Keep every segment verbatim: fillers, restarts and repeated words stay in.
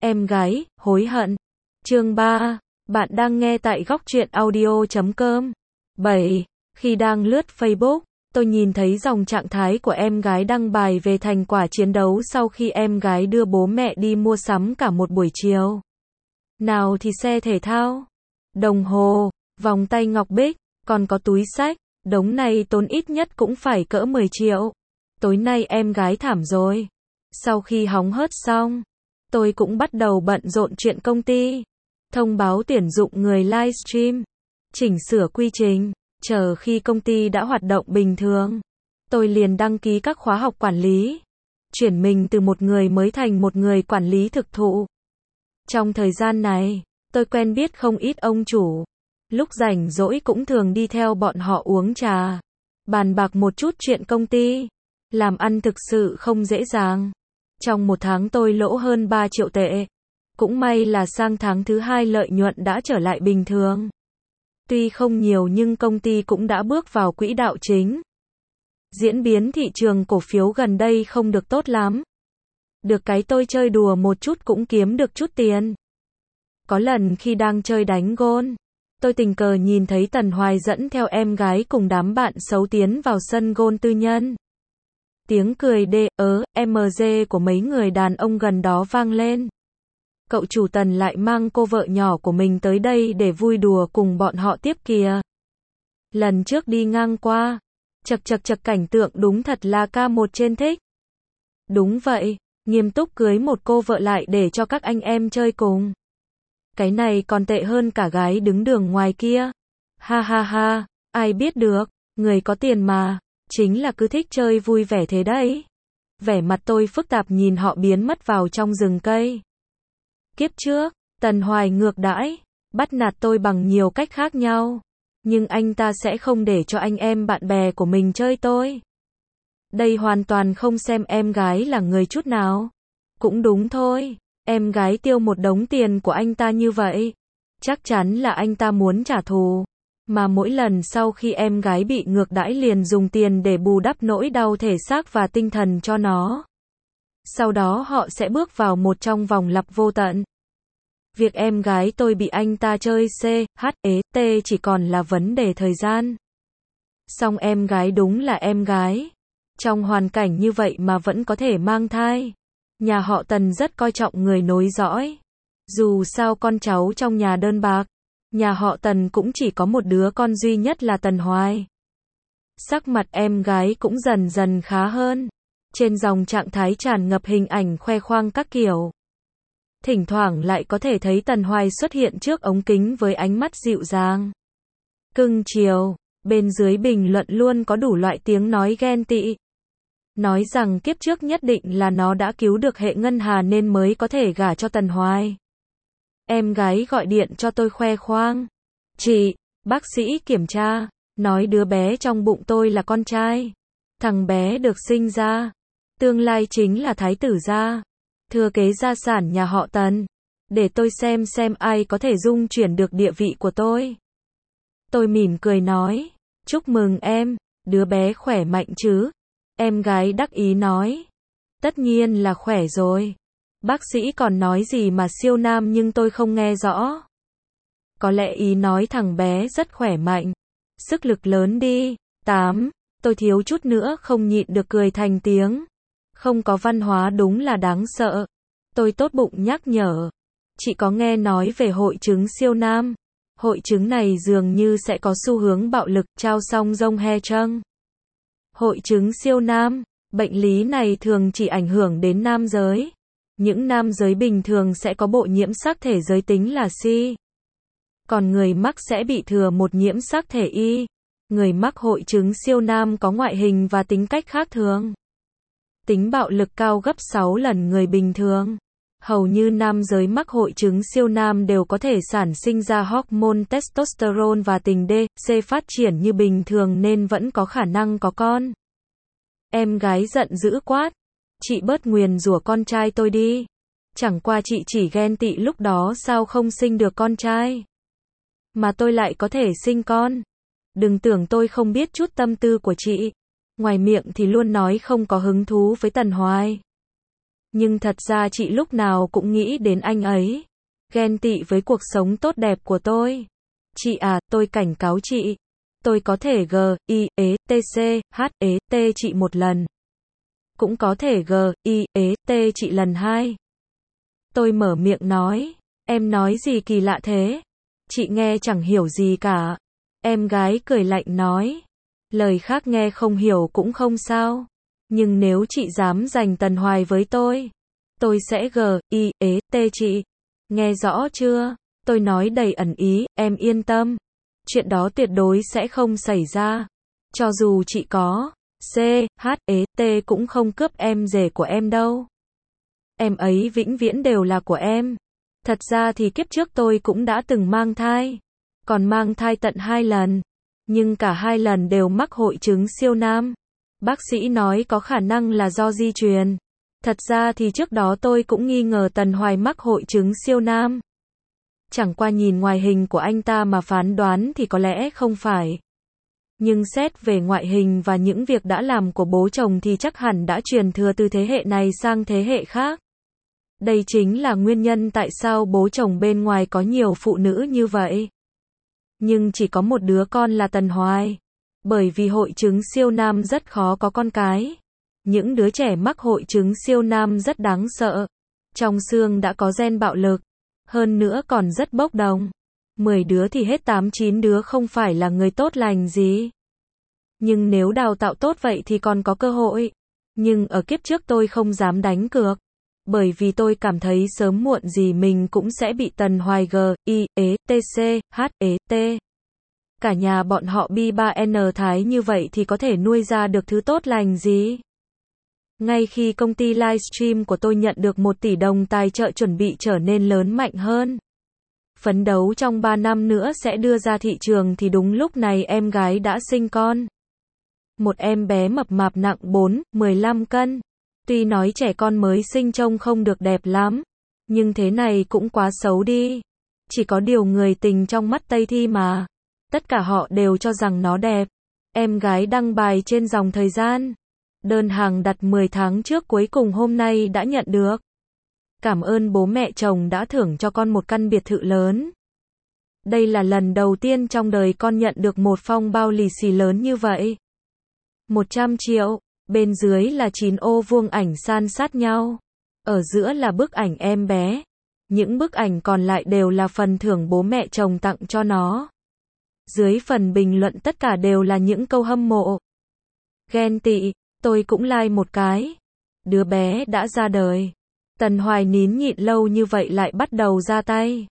Em gái, hối hận. Chương ba. Bạn đang nghe tại góc truyện audio chấm com. bảy. Khi đang lướt Facebook, tôi nhìn thấy dòng trạng thái của em gái đăng bài về thành quả chiến đấu sau khi em gái đưa bố mẹ đi mua sắm cả một buổi chiều. Nào thì xe thể thao, đồng hồ, vòng tay ngọc bích, còn có túi xách, đống này tốn ít nhất cũng phải cỡ mười triệu. Tối nay em gái thảm rồi. Sau khi hóng hớt xong, tôi cũng bắt đầu bận rộn chuyện công ty. Thông báo tuyển dụng người livestream, chỉnh sửa quy trình, chờ khi công ty đã hoạt động bình thường. Tôi liền đăng ký các khóa học quản lý, chuyển mình từ một người mới thành một người quản lý thực thụ. Trong thời gian này, tôi quen biết không ít ông chủ. Lúc rảnh rỗi cũng thường đi theo bọn họ uống trà, bàn bạc một chút chuyện công ty. Làm ăn thực sự không dễ dàng. Trong một tháng tôi lỗ hơn ba triệu tệ. Cũng may là sang tháng thứ hai lợi nhuận đã trở lại bình thường. Tuy không nhiều nhưng công ty cũng đã bước vào quỹ đạo chính. Diễn biến thị trường cổ phiếu gần đây không được tốt lắm. Được cái tôi chơi đùa một chút cũng kiếm được chút tiền. Có lần khi đang chơi đánh gôn, tôi tình cờ nhìn thấy Tần Hoài dẫn theo em gái cùng đám bạn xấu tiến vào sân gôn tư nhân. Tiếng cười đê, ớ, em dê của mấy người đàn ông gần đó vang lên. Cậu chủ Tần lại mang cô vợ nhỏ của mình tới đây để vui đùa cùng bọn họ tiếp kìa. Lần trước đi ngang qua, chật chật chật cảnh tượng đúng thật là ca một trên thích. Đúng vậy, nghiêm túc cưới một cô vợ lại để cho các anh em chơi cùng. Cái này còn tệ hơn cả gái đứng đường ngoài kia. Ha ha ha, ai biết được, người có tiền mà. Chính là cứ thích chơi vui vẻ thế đấy. Vẻ mặt tôi phức tạp nhìn họ biến mất vào trong rừng cây. Kiếp trước, Tần Hoài ngược đãi, bắt nạt tôi bằng nhiều cách khác nhau. Nhưng anh ta sẽ không để cho anh em bạn bè của mình chơi tôi. Đây hoàn toàn không xem em gái là người chút nào. Cũng đúng thôi, em gái tiêu một đống tiền của anh ta như vậy. Chắc chắn là anh ta muốn trả thù. Mà mỗi lần sau khi em gái bị ngược đãi liền dùng tiền để bù đắp nỗi đau thể xác và tinh thần cho nó. Sau đó họ sẽ bước vào một trong vòng lặp vô tận. Việc em gái tôi bị anh ta chơi C, H, E, T chỉ còn là vấn đề thời gian. Song em gái đúng là em gái. Trong hoàn cảnh như vậy mà vẫn có thể mang thai. Nhà họ Tần rất coi trọng người nối dõi. Dù sao con cháu trong nhà đơn bạc. Nhà họ Tần cũng chỉ có một đứa con duy nhất là Tần Hoài. Sắc mặt em gái cũng dần dần khá hơn. Trên dòng trạng thái tràn ngập hình ảnh khoe khoang các kiểu. Thỉnh thoảng lại có thể thấy Tần Hoài xuất hiện trước ống kính với ánh mắt dịu dàng, cưng chiều. Bên dưới bình luận luôn có đủ loại tiếng nói ghen tị. Nói rằng kiếp trước nhất định là nó đã cứu được hệ ngân hà nên mới có thể gả cho Tần Hoài. Em gái gọi điện cho tôi khoe khoang. Chị, bác sĩ kiểm tra, nói đứa bé trong bụng tôi là con trai. Thằng bé được sinh ra, tương lai chính là thái tử gia, thừa kế gia sản nhà họ Tần. Để tôi xem xem ai có thể dung chuyển được địa vị của tôi. Tôi mỉm cười nói, chúc mừng em, đứa bé khỏe mạnh chứ? Em gái đắc ý nói, tất nhiên là khỏe rồi. Bác sĩ còn nói gì mà siêu nam nhưng tôi không nghe rõ. Có lẽ ý nói thằng bé rất khỏe mạnh. Sức lực lớn đi. tám. Tôi thiếu chút nữa không nhịn được cười thành tiếng. Không có văn hóa đúng là đáng sợ. Tôi tốt bụng nhắc nhở. Chị có nghe nói về hội chứng siêu nam. Hội chứng này dường như sẽ có xu hướng bạo lực. Trao song rong he trăng. Hội chứng siêu nam. Bệnh lý này thường chỉ ảnh hưởng đến nam giới. Những nam giới bình thường sẽ có bộ nhiễm sắc thể giới tính là C. Còn người mắc sẽ bị thừa một nhiễm sắc thể Y. Người mắc hội chứng siêu nam có ngoại hình và tính cách khác thường. Tính bạo lực cao gấp sáu lần người bình thường. Hầu như nam giới mắc hội chứng siêu nam đều có thể sản sinh ra hormone testosterone và tình D, C phát triển như bình thường nên vẫn có khả năng có con. Em gái giận dữ quát. Chị bớt nguyền rủa con trai tôi đi. Chẳng qua chị chỉ ghen tị lúc đó sao không sinh được con trai. Mà tôi lại có thể sinh con. Đừng tưởng tôi không biết chút tâm tư của chị. Ngoài miệng thì luôn nói không có hứng thú với Tần Hoài. Nhưng thật ra chị lúc nào cũng nghĩ đến anh ấy. Ghen tị với cuộc sống tốt đẹp của tôi. Chị à, tôi cảnh cáo chị. Tôi có thể G, I, E, T, C, H, E, T chị một lần. Cũng có thể G, I, E, T chị lần hai. Tôi mở miệng nói. Em nói gì kỳ lạ thế? Chị nghe chẳng hiểu gì cả. Em gái cười lạnh nói. Lời khác nghe không hiểu cũng không sao. Nhưng nếu chị dám giành Tần Hoài với tôi, tôi sẽ G, I, E, T chị. Nghe rõ chưa? Tôi nói đầy ẩn ý, em yên tâm. Chuyện đó tuyệt đối sẽ không xảy ra. Cho dù chị có C, H, E, T cũng không cướp em rể của em đâu. Em ấy vĩnh viễn đều là của em. Thật ra thì kiếp trước tôi cũng đã từng mang thai. Còn mang thai tận hai lần. Nhưng cả hai lần đều mắc hội chứng siêu nam. Bác sĩ nói có khả năng là do di truyền. Thật ra thì trước đó tôi cũng nghi ngờ Tần Hoài mắc hội chứng siêu nam. Chẳng qua nhìn ngoài hình của anh ta mà phán đoán thì có lẽ không phải. Nhưng xét về ngoại hình và những việc đã làm của bố chồng thì chắc hẳn đã truyền thừa từ thế hệ này sang thế hệ khác. Đây chính là nguyên nhân tại sao bố chồng bên ngoài có nhiều phụ nữ như vậy. Nhưng chỉ có một đứa con là Tần Hoài. Bởi vì hội chứng siêu nam rất khó có con cái. Những đứa trẻ mắc hội chứng siêu nam rất đáng sợ. Trong xương đã có gen bạo lực. Hơn nữa còn rất bốc đồng. mười đứa thì hết tám chín đứa không phải là người tốt lành gì. Nhưng nếu đào tạo tốt vậy thì còn có cơ hội. Nhưng ở kiếp trước tôi không dám đánh cược. Bởi vì tôi cảm thấy sớm muộn gì mình cũng sẽ bị Tần Hoài G, I, E, T, C, H, E, T. Cả nhà bọn họ bi ba N thái như vậy thì có thể nuôi ra được thứ tốt lành gì. Ngay khi công ty livestream của tôi nhận được một tỷ đồng tài trợ chuẩn bị trở nên lớn mạnh hơn. Phấn đấu trong ba năm nữa sẽ đưa ra thị trường thì đúng lúc này em gái đã sinh con. Một em bé mập mạp nặng bốn, mười lăm cân. Tuy nói trẻ con mới sinh trông không được đẹp lắm, nhưng thế này cũng quá xấu đi. Chỉ có điều người tình trong mắt Tây Thi mà. Tất cả họ đều cho rằng nó đẹp. Em gái đăng bài trên dòng Thời gian. Đơn hàng đặt mười tháng trước cuối cùng hôm nay đã nhận được. Cảm ơn bố mẹ chồng đã thưởng cho con một căn biệt thự lớn. Đây là lần đầu tiên trong đời con nhận được một phong bao lì xì lớn như vậy. một trăm triệu. Bên dưới là chín ô vuông ảnh san sát nhau. Ở giữa là bức ảnh em bé. Những bức ảnh còn lại đều là phần thưởng bố mẹ chồng tặng cho nó. Dưới phần bình luận tất cả đều là những câu hâm mộ. Ghen tị, tôi cũng like một cái. Đứa bé đã ra đời. Tần Hoài nín nhịn lâu như vậy lại bắt đầu ra tay.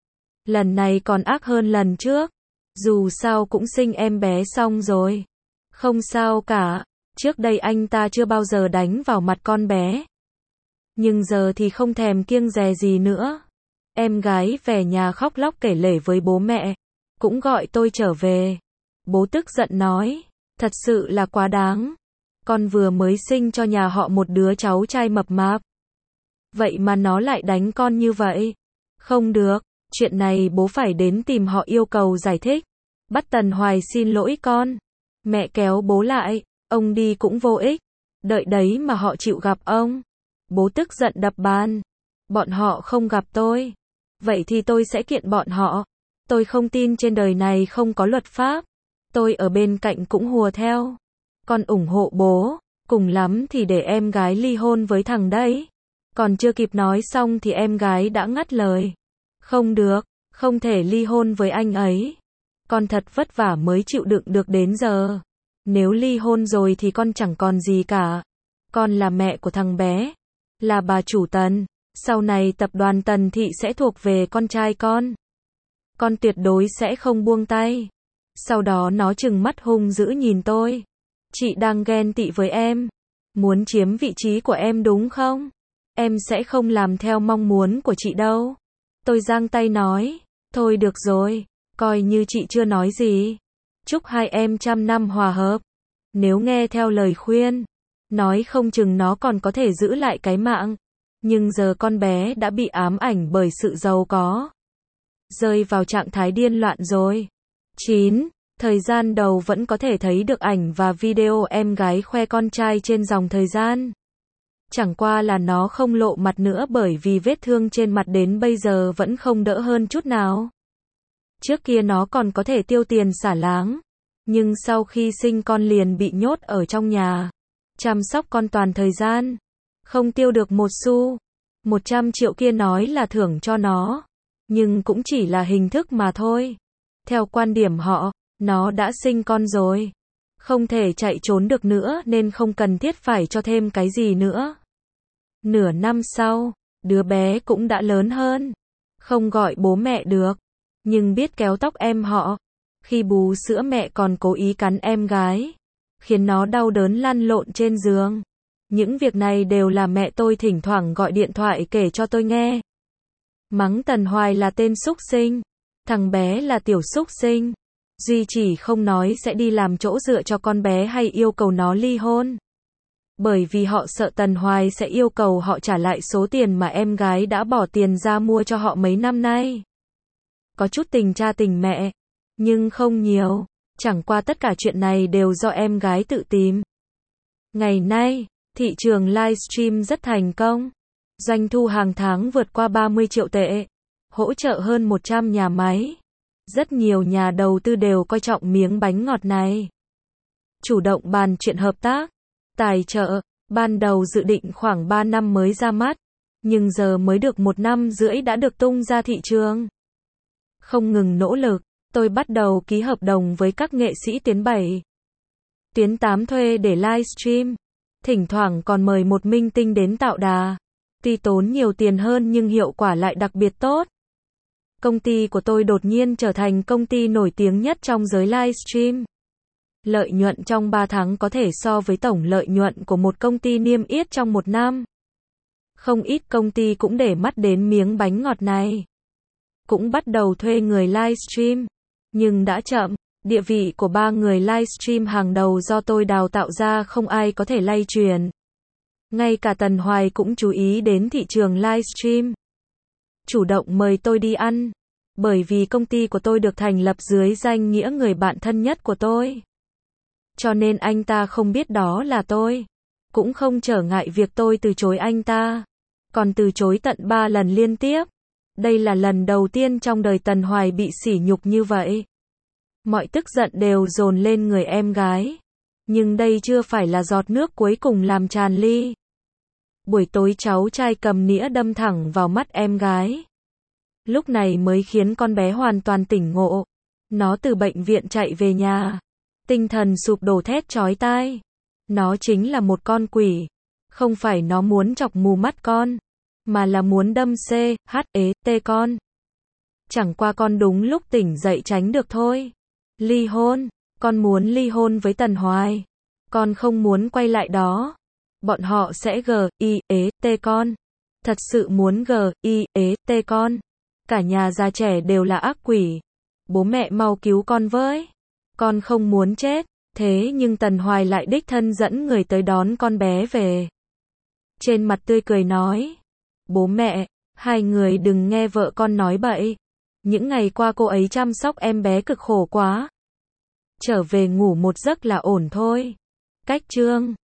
Lần này còn ác hơn lần trước. Dù sao cũng sinh em bé xong rồi. Không sao cả. Trước đây anh ta chưa bao giờ đánh vào mặt con bé. Nhưng giờ thì không thèm kiêng dè gì nữa. Em gái về nhà khóc lóc kể lể với bố mẹ. Cũng gọi tôi trở về. Bố tức giận nói. Thật sự là quá đáng. Con vừa mới sinh cho nhà họ một đứa cháu trai mập mạp. Vậy mà nó lại đánh con như vậy. Không được. Chuyện này bố phải đến tìm họ yêu cầu giải thích. Bắt Tần Hoài xin lỗi con. Mẹ kéo bố lại. Ông đi cũng vô ích. Đợi đấy mà họ chịu gặp ông. Bố tức giận đập bàn. Bọn họ không gặp tôi. Vậy thì tôi sẽ kiện bọn họ. Tôi không tin trên đời này không có luật pháp. Tôi ở bên cạnh cũng hùa theo. Con ủng hộ bố. Cùng lắm thì để em gái ly hôn với thằng đấy. Còn chưa kịp nói xong thì em gái đã ngắt lời. Không được. Không thể ly hôn với anh ấy. Con thật vất vả mới chịu đựng được đến giờ. Nếu ly hôn rồi thì con chẳng còn gì cả. Con là mẹ của thằng bé. Là bà chủ Tần. Sau này tập đoàn Tần Thị sẽ thuộc về con trai con. Con tuyệt đối sẽ không buông tay. Sau đó nó trừng mắt hung dữ nhìn tôi. Chị đang ghen tị với em. Muốn chiếm vị trí của em đúng không? Em sẽ không làm theo mong muốn của chị đâu. Tôi giang tay nói. Thôi được rồi. Coi như chị chưa nói gì. Chúc hai em trăm năm hòa hợp. Nếu nghe theo lời khuyên. Nói không chừng nó còn có thể giữ lại cái mạng. Nhưng giờ con bé đã bị ám ảnh bởi sự giàu có. Rơi vào trạng thái điên loạn rồi. chín. Thời gian đầu vẫn có thể thấy được ảnh và video em gái khoe con trai trên dòng Thời gian. Chẳng qua là nó không lộ mặt nữa bởi vì vết thương trên mặt đến bây giờ vẫn không đỡ hơn chút nào. Trước kia nó còn có thể tiêu tiền xả láng, nhưng sau khi sinh con liền bị nhốt ở trong nhà, chăm sóc con toàn thời gian, không tiêu được một xu. một trăm triệu kia nói là thưởng cho nó, nhưng cũng chỉ là hình thức mà thôi. Theo quan điểm họ, nó đã sinh con rồi, không thể chạy trốn được nữa nên không cần thiết phải cho thêm cái gì nữa. Nửa năm sau, đứa bé cũng đã lớn hơn, không gọi bố mẹ được, nhưng biết kéo tóc em họ. Khi bú sữa mẹ còn cố ý cắn em gái, khiến nó đau đớn lăn lộn trên giường. Những việc này đều là mẹ tôi thỉnh thoảng gọi điện thoại kể cho tôi nghe. Mắng Tần Hoài là tên súc sinh, thằng bé là tiểu súc sinh. Duy chỉ không nói sẽ đi làm chỗ dựa cho con bé hay yêu cầu nó ly hôn. Bởi vì họ sợ Tần Hoài sẽ yêu cầu họ trả lại số tiền mà em gái đã bỏ tiền ra mua cho họ mấy năm nay. Có chút tình cha tình mẹ, nhưng không nhiều. Chẳng qua tất cả chuyện này đều do em gái tự tìm. Ngày nay, thị trường livestream rất thành công. Doanh thu hàng tháng vượt qua ba mươi triệu tệ, hỗ trợ hơn một trăm nhà máy. Rất nhiều nhà đầu tư đều coi trọng miếng bánh ngọt này. Chủ động bàn chuyện hợp tác, tài trợ, ban đầu dự định khoảng ba năm mới ra mắt, nhưng giờ mới được một năm rưỡi đã được tung ra thị trường. Không ngừng nỗ lực, tôi bắt đầu ký hợp đồng với các nghệ sĩ tuyến bảy, tuyến tám thuê để livestream. Thỉnh thoảng còn mời một minh tinh đến tạo đà. Tuy tốn nhiều tiền hơn nhưng hiệu quả lại đặc biệt tốt. Công ty của tôi đột nhiên trở thành công ty nổi tiếng nhất trong giới livestream. Lợi nhuận trong ba tháng có thể so với tổng lợi nhuận của một công ty niêm yết trong một năm. Không ít công ty cũng để mắt đến miếng bánh ngọt này. Cũng bắt đầu thuê người livestream. Nhưng đã chậm, địa vị của ba người livestream hàng đầu do tôi đào tạo ra không ai có thể lay truyền. Ngay cả Tần Hoài cũng chú ý đến thị trường livestream. Chủ động mời tôi đi ăn. Bởi vì công ty của tôi được thành lập dưới danh nghĩa người bạn thân nhất của tôi. Cho nên anh ta không biết đó là tôi. Cũng không trở ngại việc tôi từ chối anh ta. Còn từ chối tận ba lần liên tiếp. Đây là lần đầu tiên trong đời Tần Hoài bị sỉ nhục như vậy. Mọi tức giận đều dồn lên người em gái. Nhưng đây chưa phải là giọt nước cuối cùng làm tràn ly. Buổi tối cháu trai cầm nĩa đâm thẳng vào mắt em gái. Lúc này mới khiến con bé hoàn toàn tỉnh ngộ. Nó từ bệnh viện chạy về nhà. Tinh thần sụp đổ thét chói tai. Nó chính là một con quỷ. Không phải nó muốn chọc mù mắt con, mà là muốn đâm C, H, E, T con. Chẳng qua con đúng lúc tỉnh dậy tránh được thôi. Ly hôn. Con muốn ly hôn với Tần Hoài. Con không muốn quay lại đó. Bọn họ sẽ G, I, E, T con. Thật sự muốn G, I, E, T con. Cả nhà già trẻ đều là ác quỷ. Bố mẹ mau cứu con với. Con không muốn chết. Thế nhưng Tần Hoài lại đích thân dẫn người tới đón con bé về. Trên mặt tươi cười nói. Bố mẹ, hai người đừng nghe vợ con nói bậy. Những ngày qua cô ấy chăm sóc em bé cực khổ quá. Trở về ngủ một giấc là ổn thôi. Cách chương